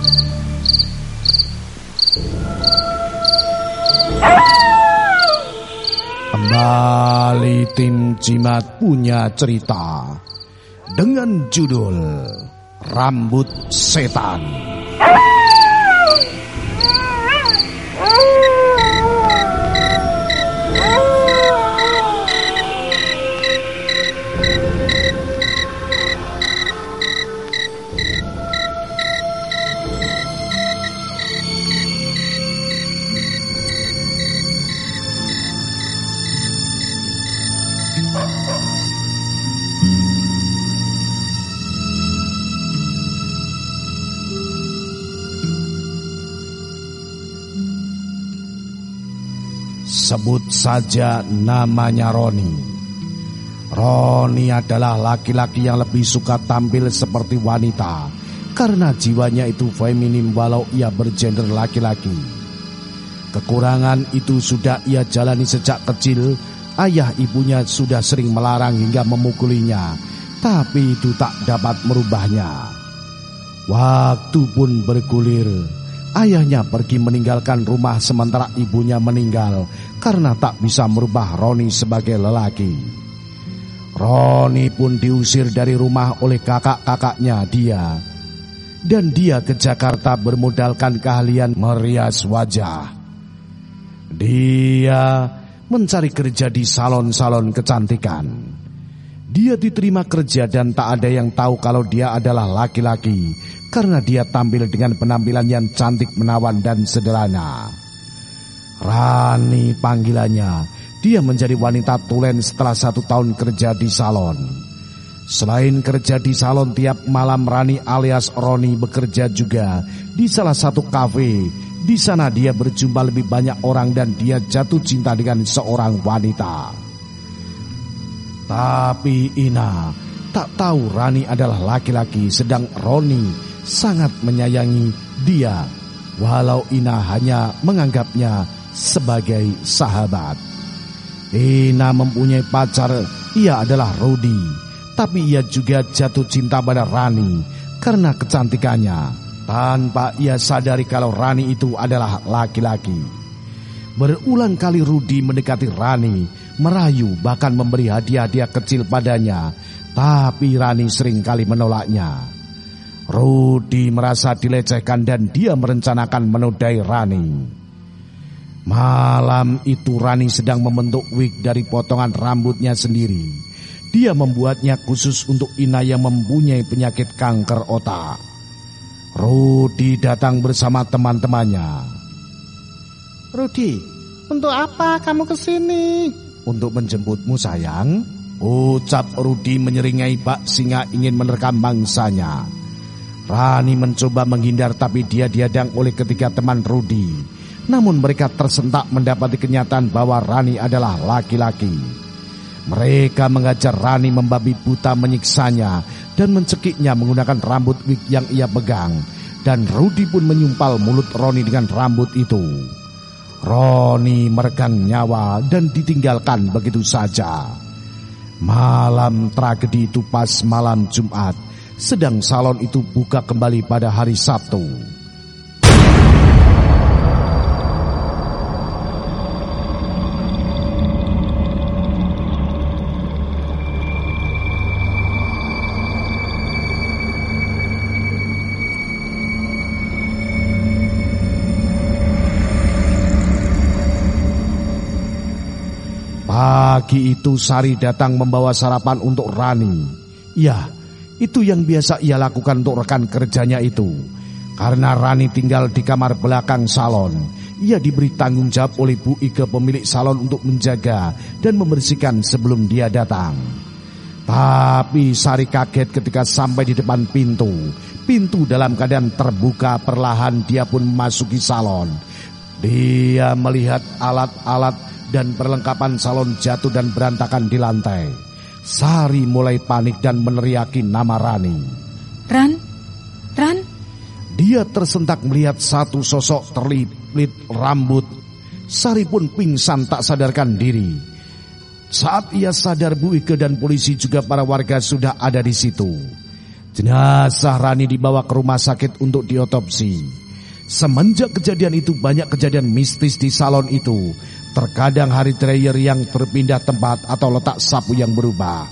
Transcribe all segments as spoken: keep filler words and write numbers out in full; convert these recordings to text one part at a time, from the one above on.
Kembali tim Jimat punya cerita dengan judul Rambut Setan. Sebut saja namanya Roni. Roni adalah laki-laki yang lebih suka tampil seperti wanita karena jiwanya itu feminim walau ia bergender laki-laki. Kekurangan itu sudah ia jalani sejak kecil. Ayah ibunya sudah sering melarang hingga memukulinya, tapi itu tak dapat merubahnya. Waktu pun bergulir. Ayahnya pergi meninggalkan rumah sementara ibunya meninggal karena tak bisa merubah Roni sebagai lelaki. Roni pun diusir dari rumah oleh kakak-kakaknya dia. Dan dia ke Jakarta bermodalkan keahlian merias wajah. Dia mencari kerja di salon-salon kecantikan. Dia diterima kerja dan tak ada yang tahu kalau dia adalah laki-laki karena dia tampil dengan penampilan yang cantik, menawan dan sederhana. Rani panggilannya. Dia menjadi wanita tulen setelah satu tahun kerja di salon. Selain kerja di salon, tiap malam Rani alias Roni bekerja juga di salah satu kafe. Di sana dia berjumpa lebih banyak orang dan dia jatuh cinta dengan seorang wanita. Tapi Ina tak tahu Rani adalah laki-laki, sedang Roni sangat menyayangi dia, walau Ina hanya menganggapnya sebagai sahabat. Ina mempunyai pacar, ia adalah Rudy, tapi ia juga jatuh cinta pada Rani karena kecantikannya, tanpa ia sadari kalau Rani itu adalah laki-laki. Berulang kali Rudy mendekati Rani, merayu, bahkan memberi hadiah-hadiah kecil padanya, tapi Rani seringkali menolaknya. Rudy merasa dilecehkan dan dia merencanakan menodai Rani. Malam itu Rani sedang membentuk wig dari potongan rambutnya sendiri. Dia membuatnya khusus untuk Ina yang mempunyai penyakit kanker otak. Rudy datang bersama teman-temannya. Rudy, untuk apa kamu kesini? Untuk menjemputmu sayang, ucap Rudy menyeringai bak singa ingin menerkam mangsanya. Rani mencoba menghindar tapi dia dihadang oleh ketiga teman Rudy. Namun mereka tersentak mendapati kenyataan bahwa Rani adalah laki-laki. Mereka mengajar Rani membabi buta, menyiksanya dan mencekiknya menggunakan rambut wig yang ia pegang. Dan Rudy pun menyumpal mulut Roni dengan rambut itu. Roni meregang nyawa dan ditinggalkan begitu saja. Malam tragedi itu pas malam Jumat. Sedang salon itu buka kembali pada hari Sabtu. Pagi itu Sari datang membawa sarapan untuk Rani. Ya, itu yang biasa ia lakukan untuk rekan kerjanya itu. Karena Rani tinggal di kamar belakang salon, ia diberi tanggung jawab oleh Bu Ike pemilik salon untuk menjaga dan membersihkan sebelum dia datang. Tapi Sari kaget ketika sampai di depan pintu. Pintu dalam keadaan terbuka, perlahan dia pun memasuki salon. Dia melihat alat-alat dan perlengkapan salon jatuh dan berantakan di lantai. Sari mulai panik dan meneriaki nama Rani. Ran, Ran. Dia tersentak melihat satu sosok terlilit rambut. Sari pun pingsan tak sadarkan diri. Saat ia sadar, Bu Ike dan polisi juga para warga sudah ada di situ. Jenazah Rani dibawa ke rumah sakit untuk diotopsi. Semenjak kejadian itu banyak kejadian mistis di salon itu. Terkadang hari dryer yang berpindah tempat atau letak sapu yang berubah.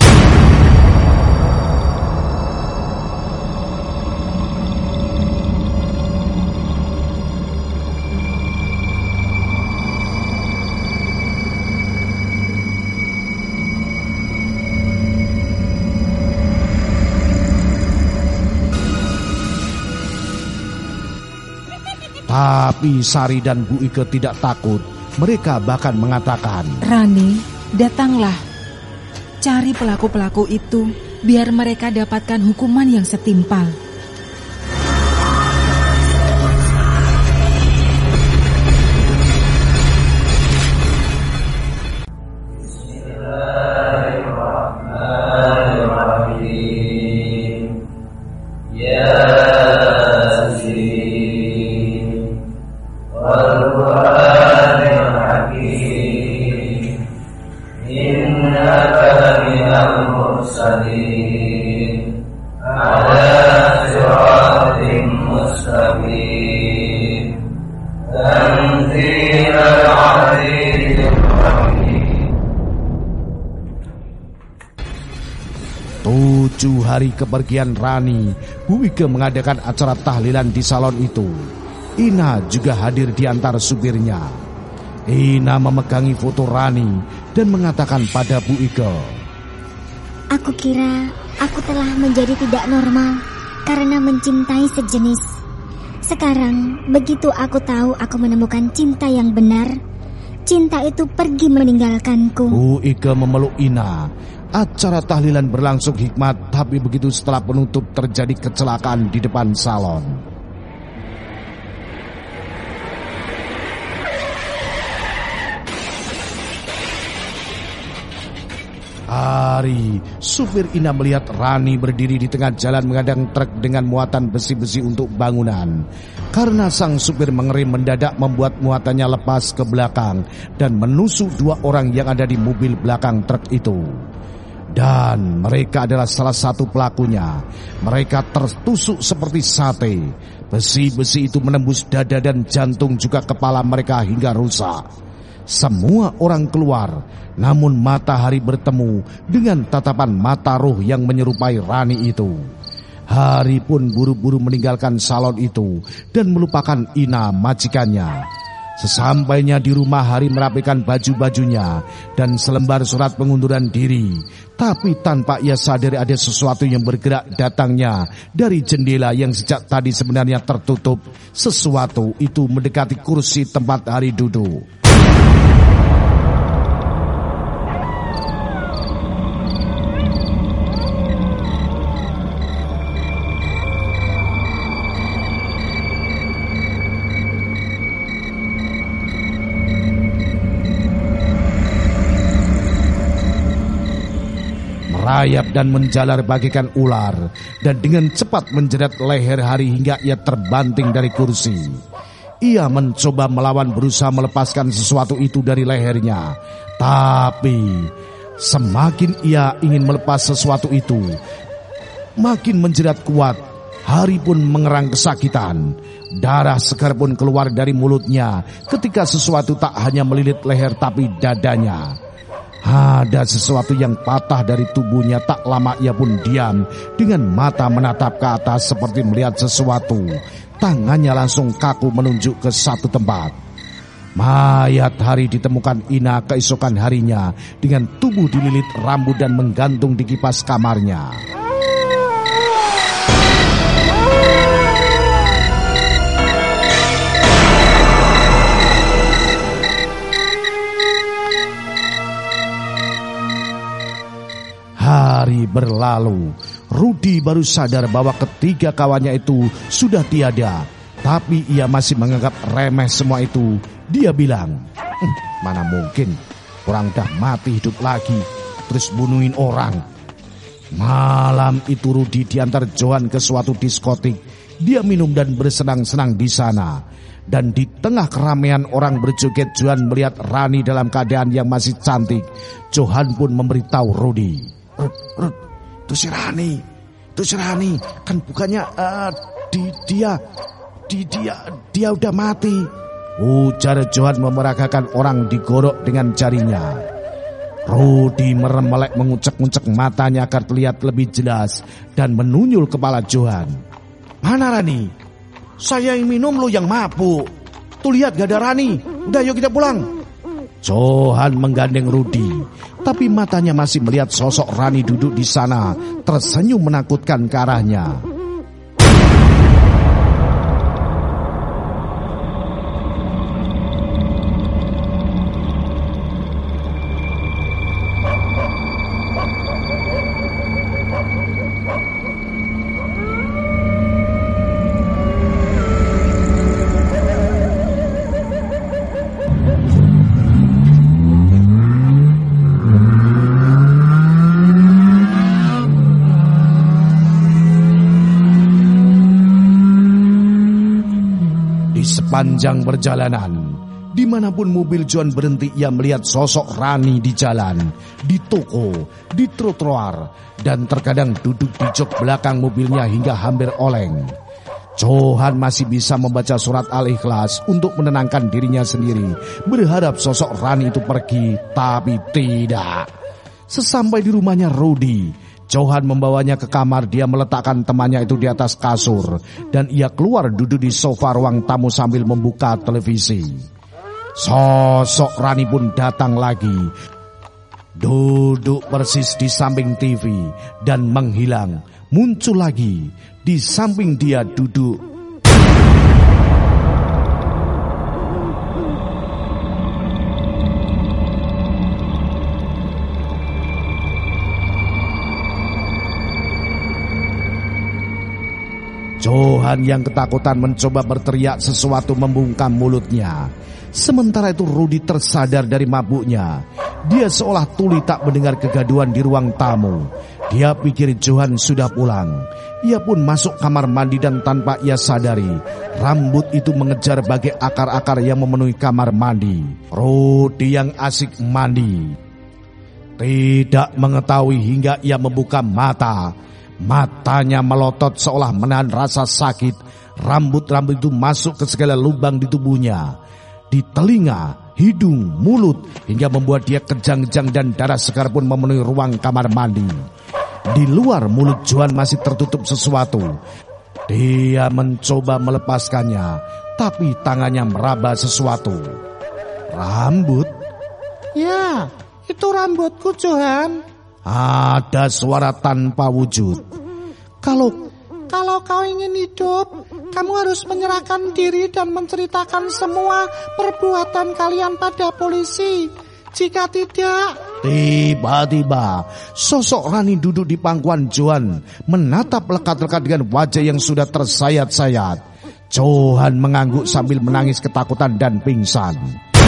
Tapi Sari dan Bu Ike tidak takut. Mereka bahkan mengatakan, Rani, datanglah. Cari pelaku-pelaku itu, biar mereka dapatkan hukuman yang setimpal. Bismillahirrahmanirrahim. Ya Tujuh hari kepergian Rani, Bu Ike mengadakan acara tahlilan di salon itu. Ina juga hadir di antara supirnya. Ina memegangi foto Rani dan mengatakan pada Bu Ike, Aku kira aku telah menjadi tidak normal karena mencintai sejenis. Sekarang begitu aku tahu aku menemukan cinta yang benar, cinta itu pergi meninggalkanku. Bu Ike memeluk Ina. Acara tahlilan berlangsung hikmat, tapi begitu setelah penutup terjadi kecelakaan di depan salon. Hari, supir Ina melihat Rani berdiri di tengah jalan mengadang truk dengan muatan besi-besi untuk bangunan. Karena sang supir mengerem mendadak membuat muatannya lepas ke belakang dan menusuk dua orang yang ada di mobil belakang truk itu. Dan mereka adalah salah satu pelakunya. Mereka tertusuk seperti sate. Besi-besi itu menembus dada dan jantung juga kepala mereka hingga rusak. Semua orang keluar, namun matahari bertemu dengan tatapan mata roh yang menyerupai Rani itu. Hari pun buru-buru meninggalkan salon itu dan melupakan Ina majikannya. Sesampainya di rumah, Hari merapikan baju-bajunya dan selembar surat pengunduran diri. Tapi tanpa ia sadari ada sesuatu yang bergerak datangnya dari jendela yang sejak tadi sebenarnya tertutup. Sesuatu itu mendekati kursi tempat Hari duduk. Merayap dan menjalar bagikan ular, dan dengan cepat menjerat leher Hari hingga ia terbanting dari kursi. Ia mencoba melawan, berusaha melepaskan sesuatu itu dari lehernya. Tapi semakin ia ingin melepas sesuatu itu, makin menjerat kuat. Hari pun mengerang kesakitan. Darah segar pun keluar dari mulutnya ketika sesuatu tak hanya melilit leher tapi dadanya. Ada sesuatu yang patah dari tubuhnya. Tak lama ia pun diam dengan mata menatap ke atas seperti melihat sesuatu. Tangannya langsung kaku menunjuk ke satu tempat. Mayat Hari ditemukan Ina keesokan harinya dengan tubuh dililit rambut dan menggantung di kipas kamarnya. Hari berlalu, Rudi baru sadar bahwa ketiga kawannya itu sudah tiada. Tapi ia masih menganggap remeh semua itu. Dia bilang, hm, mana mungkin orang dah mati hidup lagi terus bunuhin orang. Malam itu Rudi diantar Johan ke suatu diskotik. Dia minum dan bersenang-senang di sana. Dan di tengah keramaian orang berjoget, Johan melihat Rani dalam keadaan yang masih cantik. Johan pun memberitahu Rudi, Rud, Rud, itu si Rani. Terus Rani, kan bukannya uh, di dia, di dia, dia udah mati. Ujar Johan memeragakan orang digorok dengan jarinya. Rudy merem melek mengucek-ngucek matanya agar terlihat lebih jelas dan menunyul kepala Johan. Mana Rani? Saya yang minum, lo yang mabuk. Tuh lihat gak ada Rani. Udah yuk kita pulang. Johan menggandeng Rudy, tapi matanya masih melihat sosok Rani duduk di sana, tersenyum menakutkan ke arahnya. Sepanjang perjalanan, dimanapun mobil Johan berhenti, ia melihat sosok Rani di jalan, di toko, di trotoar, dan terkadang duduk di jok belakang mobilnya hingga hampir oleng. Johan masih bisa membaca surat Al-Ikhlas untuk menenangkan dirinya sendiri, berharap sosok Rani itu pergi, tapi tidak. Sesampai di rumahnya Rudy, Johan membawanya ke kamar. Dia meletakkan temannya itu di atas kasur dan ia keluar duduk di sofa ruang tamu sambil membuka televisi. Sosok Rani pun datang lagi, duduk persis di samping T V dan menghilang, muncul lagi di samping dia duduk. Johan yang ketakutan mencoba berteriak sesuatu membungkam mulutnya. Sementara itu Rudy tersadar dari mabuknya. Dia seolah tuli tak mendengar kegaduhan di ruang tamu. Dia pikir Johan sudah pulang. Ia pun masuk kamar mandi dan tanpa ia sadari, rambut itu mengejar bagai akar-akar yang memenuhi kamar mandi. Rudy yang asik mandi tidak mengetahui hingga ia membuka mata. Matanya melotot seolah menahan rasa sakit. Rambut-rambut itu masuk ke segala lubang di tubuhnya, di telinga, hidung, mulut, hingga membuat dia kejang-kejang dan darah segar pun memenuhi ruang kamar mandi. Di luar mulut Johan masih tertutup sesuatu. Dia mencoba melepaskannya, tapi tangannya meraba sesuatu. Rambut? Ya, itu rambutku, Johan. Ada suara tanpa wujud. Kalau kalau kau ingin hidup, kamu harus menyerahkan diri dan menceritakan semua perbuatan kalian pada polisi. Jika tidak... Tiba-tiba sosok Rani duduk di pangkuan Johan, menatap lekat-lekat dengan wajah yang sudah tersayat-sayat. Johan mengangguk sambil menangis ketakutan dan pingsan.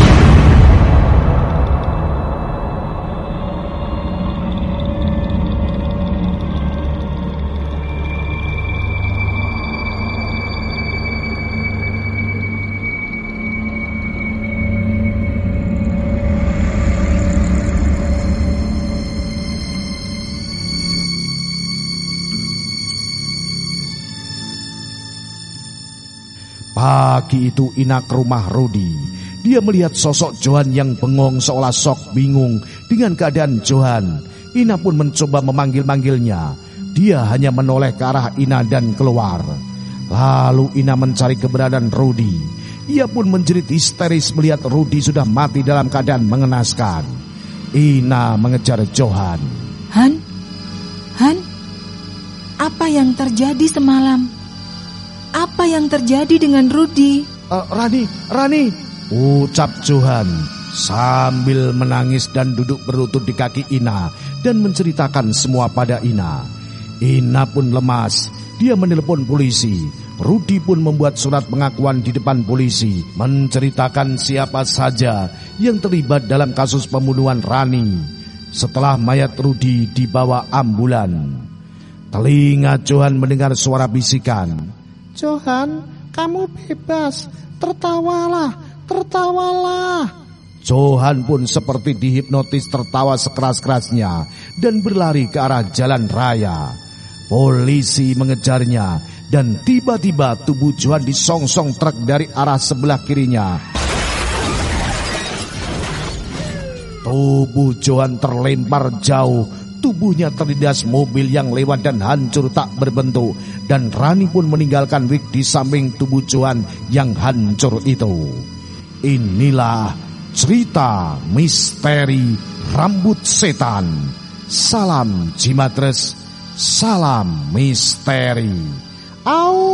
Pagi itu Ina ke rumah Rudy. Dia melihat sosok Johan yang bengong seolah sok bingung dengan keadaan Johan. Ina pun mencoba memanggil-manggilnya. Dia hanya menoleh ke arah Ina dan keluar. Lalu Ina mencari keberadaan Rudy. Ia pun menjerit histeris melihat Rudy sudah mati dalam keadaan mengenaskan. Ina mengejar Johan. Han? Han? Apa yang terjadi semalam? Apa yang terjadi dengan Rudy? Uh, Rani, Rani, ucap Johan sambil menangis dan duduk berlutut di kaki Ina dan menceritakan semua pada Ina. Ina pun lemas. Dia menelpon polisi. Rudy pun membuat surat pengakuan di depan polisi, menceritakan siapa saja yang terlibat dalam kasus pembunuhan Rani. Setelah mayat Rudy dibawa ambulan, telinga Johan mendengar suara bisikan. Johan, kamu bebas. Tertawalah, tertawalah. Johan pun seperti dihipnotis tertawa sekeras-kerasnya dan berlari ke arah jalan raya. Polisi mengejarnya dan tiba-tiba tubuh Johan disongsong truk dari arah sebelah kirinya. Tubuh Johan terlempar jauh, tubuhnya terlindas mobil yang lewat dan hancur tak berbentuk. Dan Rani pun meninggalkan Wik di samping tubuh Johan yang hancur itu. Inilah cerita misteri Rambut Setan. Salam Jimatres, salam misteri. Au.